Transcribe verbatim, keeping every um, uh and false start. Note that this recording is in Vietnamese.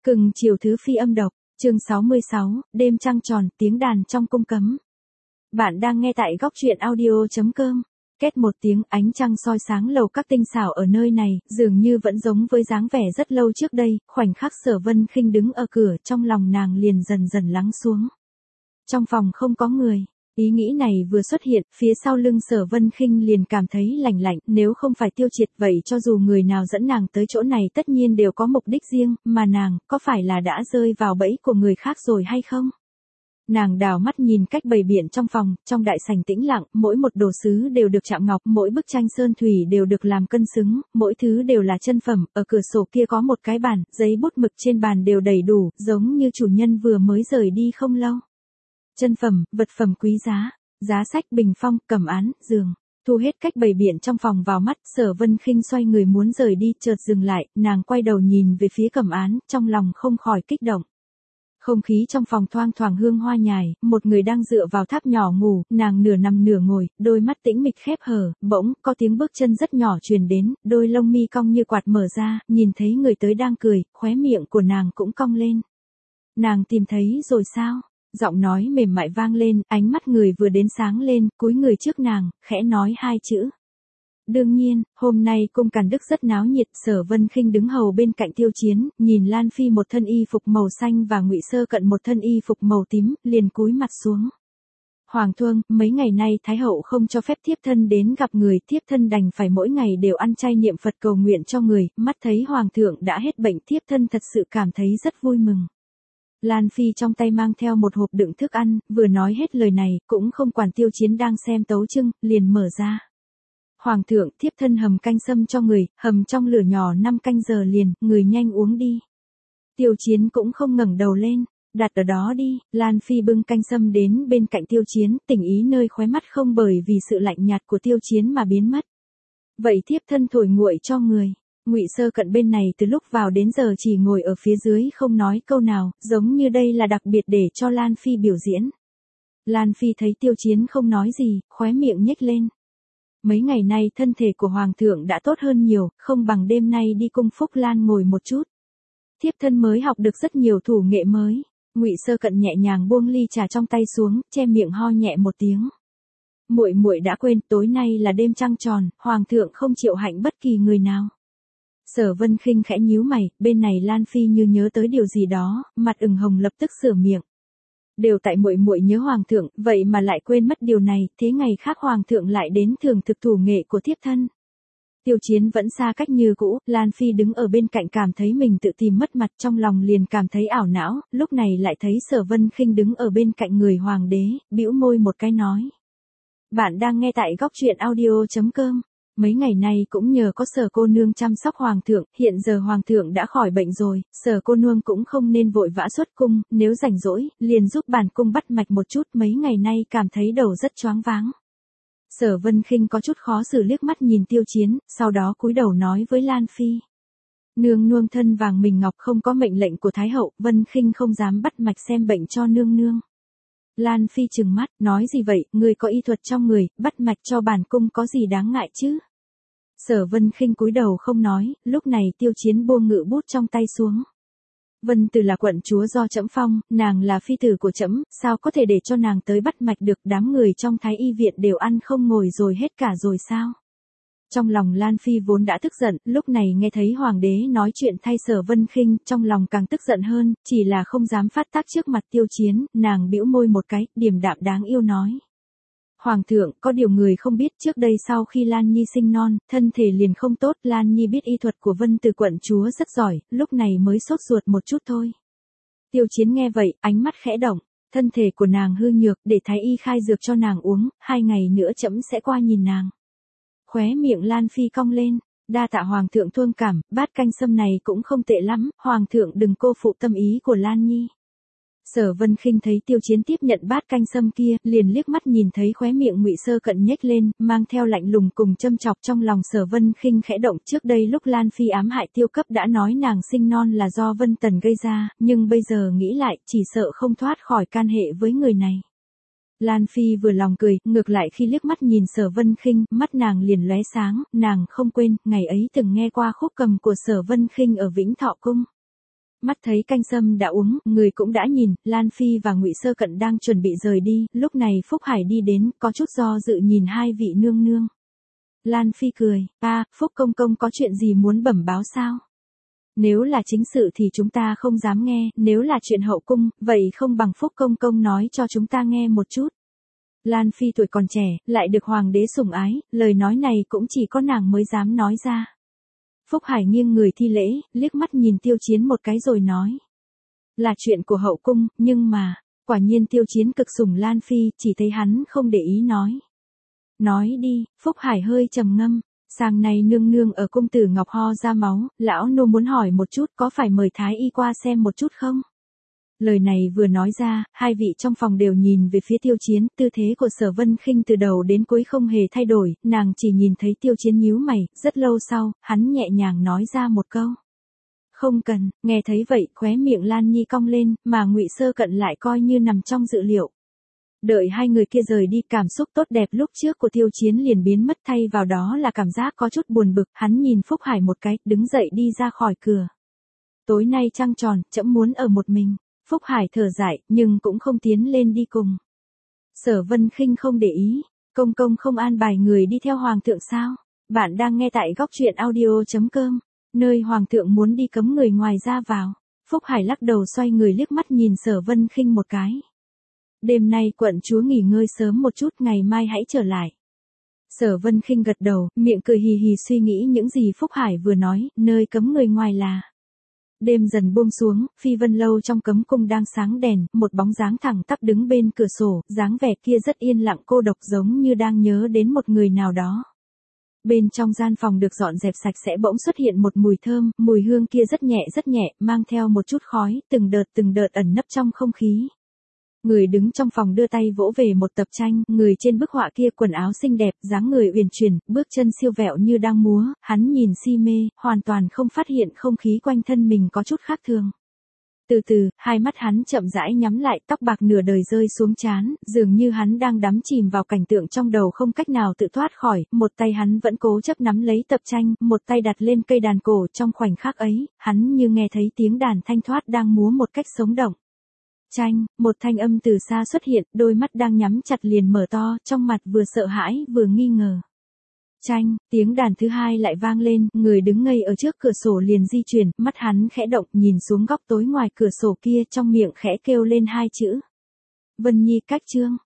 Cưng chiều thứ phi âm độc, chương sáu mươi sáu, đêm trăng tròn, tiếng đàn trong cung cấm. Bạn đang nghe tại góc truyện audio.com. Két một tiếng, ánh trăng soi sáng lầu các tinh xảo ở nơi này, dường như vẫn giống với dáng vẻ rất lâu trước đây, khoảnh khắc Sở Vân Khinh đứng ở cửa, trong lòng nàng liền dần dần lắng xuống. Trong phòng không có người. Ý nghĩ này vừa xuất hiện, phía sau lưng Sở Vân Khinh liền cảm thấy lạnh lạnh, nếu không phải Tiêu Triệt vậy cho dù người nào dẫn nàng tới chỗ này tất nhiên đều có mục đích riêng, mà nàng, có phải là đã rơi vào bẫy của người khác rồi hay không? Nàng đảo mắt nhìn cách bày biện trong phòng, trong đại sảnh tĩnh lặng, mỗi một đồ sứ đều được chạm ngọc, mỗi bức tranh sơn thủy đều được làm cân xứng, mỗi thứ đều là chân phẩm, ở cửa sổ kia có một cái bàn, giấy bút mực trên bàn đều đầy đủ, giống như chủ nhân vừa mới rời đi không lâu. Chân phẩm, vật phẩm quý giá, giá sách, bình phong, cẩm án, giường, thu hết cách bày biện trong phòng vào mắt, Sở Vân Khinh xoay người muốn rời đi, chợt dừng lại, nàng quay đầu nhìn về phía cẩm án, trong lòng không khỏi kích động. Không khí trong phòng thoang thoảng hương hoa nhài, một người đang dựa vào tháp nhỏ ngủ, nàng nửa nằm nửa ngồi, đôi mắt tĩnh mịch khép hờ, bỗng có tiếng bước chân rất nhỏ truyền đến, đôi lông mi cong như quạt mở ra, nhìn thấy người tới đang cười, khóe miệng của nàng cũng cong lên. Nàng tìm thấy rồi sao? Giọng nói mềm mại vang lên, ánh mắt người vừa đến sáng lên, cúi người trước nàng, khẽ nói hai chữ. Đương nhiên, hôm nay cung Càn Đức rất náo nhiệt, Sở Vân Khinh đứng hầu bên cạnh Tiêu Chiến, nhìn Lan Phi một thân y phục màu xanh và Ngụy Sơ Cận một thân y phục màu tím, liền cúi mặt xuống. Hoàng thượng, mấy ngày nay Thái hậu không cho phép thiếp thân đến gặp người, thiếp thân đành phải mỗi ngày đều ăn chay niệm Phật cầu nguyện cho người, mắt thấy Hoàng thượng đã hết bệnh, thiếp thân thật sự cảm thấy rất vui mừng. Lan Phi trong tay mang theo một hộp đựng thức ăn, vừa nói hết lời này, cũng không quản Tiêu Chiến đang xem tấu chương, liền mở ra. Hoàng thượng, thiếp thân hầm canh sâm cho người, hầm trong lửa nhỏ năm canh giờ liền, người nhanh uống đi. Tiêu Chiến cũng không ngẩng đầu lên, đặt ở đó đi. Lan Phi bưng canh sâm đến bên cạnh Tiêu Chiến, tình ý nơi khóe mắt không bởi vì sự lạnh nhạt của Tiêu Chiến mà biến mất. Vậy thiếp thân thổi nguội cho người. Ngụy Sơ Cận bên này từ lúc vào đến giờ chỉ ngồi ở phía dưới không nói câu nào, giống như đây là đặc biệt để cho Lan Phi biểu diễn. Lan Phi thấy Tiêu Chiến không nói gì, khóe miệng nhếch lên. Mấy ngày nay thân thể của Hoàng thượng đã tốt hơn nhiều, không bằng đêm nay đi cung Phúc Lan ngồi một chút. Thiếp thân mới học được rất nhiều thủ nghệ mới. Ngụy Sơ Cận nhẹ nhàng buông ly trà trong tay xuống, che miệng ho nhẹ một tiếng. Muội muội đã quên, tối nay là đêm trăng tròn, Hoàng thượng không chịu hạnh bất kỳ người nào. Sở Vân Khinh khẽ nhíu mày, bên này Lan Phi như nhớ tới điều gì đó, mặt ửng hồng lập tức sửa miệng. Đều tại muội muội nhớ Hoàng thượng, vậy mà lại quên mất điều này, thế ngày khác Hoàng thượng lại đến thưởng thực thủ nghệ của thiếp thân. Tiêu Chiến vẫn xa cách như cũ, Lan Phi đứng ở bên cạnh cảm thấy mình tự tìm mất mặt, trong lòng liền cảm thấy ảo não, lúc này lại thấy Sở Vân Khinh đứng ở bên cạnh người hoàng đế, bĩu môi một cái nói. Bạn đang nghe tại góc truyện audio.com. Mấy ngày nay cũng nhờ có Sở cô nương chăm sóc Hoàng thượng, hiện giờ Hoàng thượng đã khỏi bệnh rồi, Sở cô nương cũng không nên vội vã xuất cung, nếu rảnh rỗi, liền giúp bản cung bắt mạch một chút, mấy ngày nay cảm thấy đầu rất choáng váng. Sở Vân Khinh có chút khó xử liếc mắt nhìn Tiêu Chiến, sau đó cúi đầu nói với Lan Phi. Nương nương thân vàng mình ngọc không có mệnh lệnh của Thái hậu, Vân Khinh không dám bắt mạch xem bệnh cho nương nương. Lan Phi trừng mắt, nói gì vậy, người có y thuật trong người, bắt mạch cho bản cung có gì đáng ngại chứ? Sở Vân Khinh cúi đầu không nói, lúc này Tiêu Chiến buông ngự bút trong tay xuống. Vân Từ là quận chúa do trẫm phong, nàng là phi tử của trẫm, sao có thể để cho nàng tới bắt mạch được, đám người trong Thái y viện đều ăn không ngồi rồi hết cả rồi sao? Trong lòng Lan Phi vốn đã tức giận, lúc này nghe thấy Hoàng đế nói chuyện thay Sở Vân Khinh, trong lòng càng tức giận hơn, chỉ là không dám phát tác trước mặt Tiêu Chiến, nàng bĩu môi một cái, điềm đạm đáng yêu nói. Hoàng thượng, có điều người không biết, trước đây sau khi Lan Nhi sinh non, thân thể liền không tốt, Lan Nhi biết y thuật của Vân Từ quận chúa rất giỏi, lúc này mới sốt ruột một chút thôi. Tiêu Chiến nghe vậy, ánh mắt khẽ động, thân thể của nàng hư nhược, để thái y khai dược cho nàng uống, hai ngày nữa trẫm sẽ qua nhìn nàng. Khóe miệng Lan Phi cong lên, đa tạ Hoàng thượng thương cảm, bát canh sâm này cũng không tệ lắm, Hoàng thượng đừng cô phụ tâm ý của Lan Nhi. Sở Vân Khinh thấy Tiêu Chiến tiếp nhận bát canh sâm kia, liền liếc mắt nhìn thấy khóe miệng Ngụy Sơ Cận nhếch lên, mang theo lạnh lùng cùng châm chọc, trong lòng Sở Vân Khinh khẽ động, trước đây lúc Lan Phi ám hại Tiêu Cấp đã nói nàng sinh non là do Vân Tần gây ra, nhưng bây giờ nghĩ lại, chỉ sợ không thoát khỏi can hệ với người này. Lan Phi vừa lòng cười, ngược lại khi liếc mắt nhìn Sở Vân Khinh, mắt nàng liền lóe sáng, nàng không quên, ngày ấy từng nghe qua khúc cầm của Sở Vân Khinh ở Vĩnh Thọ Cung. Mắt thấy canh sâm đã uống, người cũng đã nhìn, Lan Phi và Ngụy Sơ Cận đang chuẩn bị rời đi, lúc này Phúc Hải đi đến, có chút do dự nhìn hai vị nương nương. Lan Phi cười, a, Phúc công công có chuyện gì muốn bẩm báo sao? Nếu là chính sự thì chúng ta không dám nghe, nếu là chuyện hậu cung, vậy không bằng Phúc công công nói cho chúng ta nghe một chút. Lan Phi tuổi còn trẻ, lại được hoàng đế sủng ái, lời nói này cũng chỉ có nàng mới dám nói ra. Phúc Hải nghiêng người thi lễ, liếc mắt nhìn Tiêu Chiến một cái rồi nói. Là chuyện của hậu cung, nhưng mà, quả nhiên Tiêu Chiến cực sủng Lan Phi, chỉ thấy hắn không để ý nói. Nói đi, Phúc Hải hơi trầm ngâm, sáng nay nương nương ở cung tử Ngọc ho ra máu, lão nô muốn hỏi một chút có phải mời thái y qua xem một chút không? Lời này vừa nói ra, hai vị trong phòng đều nhìn về phía Tiêu Chiến, tư thế của Sở Vân Khinh từ đầu đến cuối không hề thay đổi, nàng chỉ nhìn thấy Tiêu Chiến nhíu mày, rất lâu sau, hắn nhẹ nhàng nói ra một câu. Không cần, nghe thấy vậy, khóe miệng Lan Nhi cong lên, mà Ngụy Sơ Cận lại coi như nằm trong dự liệu. Đợi hai người kia rời đi, cảm xúc tốt đẹp lúc trước của Tiêu Chiến liền biến mất, thay vào đó là cảm giác có chút buồn bực, hắn nhìn Phúc Hải một cái, đứng dậy đi ra khỏi cửa. Tối nay trăng tròn, trẫm muốn ở một mình. Phúc Hải thở dài, nhưng cũng không tiến lên đi cùng. Sở Vân Khinh không để ý, công công không an bài người đi theo hoàng thượng sao? Bạn đang nghe tại góc truyện audio chấm com, nơi hoàng thượng muốn đi cấm người ngoài ra vào. Phúc Hải lắc đầu xoay người liếc mắt nhìn Sở Vân Khinh một cái. Đêm nay quận chúa nghỉ ngơi sớm một chút, ngày mai hãy trở lại. Sở Vân Khinh gật đầu, miệng cười hì hì suy nghĩ những gì Phúc Hải vừa nói, nơi cấm người ngoài là. Đêm dần buông xuống, Phi Vân Lâu trong cấm cung đang sáng đèn, một bóng dáng thẳng tắp đứng bên cửa sổ, dáng vẻ kia rất yên lặng cô độc giống như đang nhớ đến một người nào đó. Bên trong gian phòng được dọn dẹp sạch sẽ bỗng xuất hiện một mùi thơm, mùi hương kia rất nhẹ rất nhẹ, mang theo một chút khói, từng đợt từng đợt ẩn nấp trong không khí. Người đứng trong phòng đưa tay vỗ về một tập tranh, người trên bức họa kia quần áo xinh đẹp, dáng người uyển chuyển, bước chân siêu vẹo như đang múa, hắn nhìn si mê, hoàn toàn không phát hiện không khí quanh thân mình có chút khác thường. Từ từ, hai mắt hắn chậm rãi nhắm lại, tóc bạc nửa đời rơi xuống trán, dường như hắn đang đắm chìm vào cảnh tượng trong đầu không cách nào tự thoát khỏi, một tay hắn vẫn cố chấp nắm lấy tập tranh, một tay đặt lên cây đàn cổ, trong khoảnh khắc ấy, hắn như nghe thấy tiếng đàn thanh thoát đang múa một cách sống động. Tranh, một thanh âm từ xa xuất hiện, đôi mắt đang nhắm chặt liền mở to, trong mặt vừa sợ hãi vừa nghi ngờ. Tranh, tiếng đàn thứ hai lại vang lên, người đứng ngây ở trước cửa sổ liền di chuyển, mắt hắn khẽ động, nhìn xuống góc tối ngoài cửa sổ kia, trong miệng khẽ kêu lên hai chữ. Vân Nhi cách chương.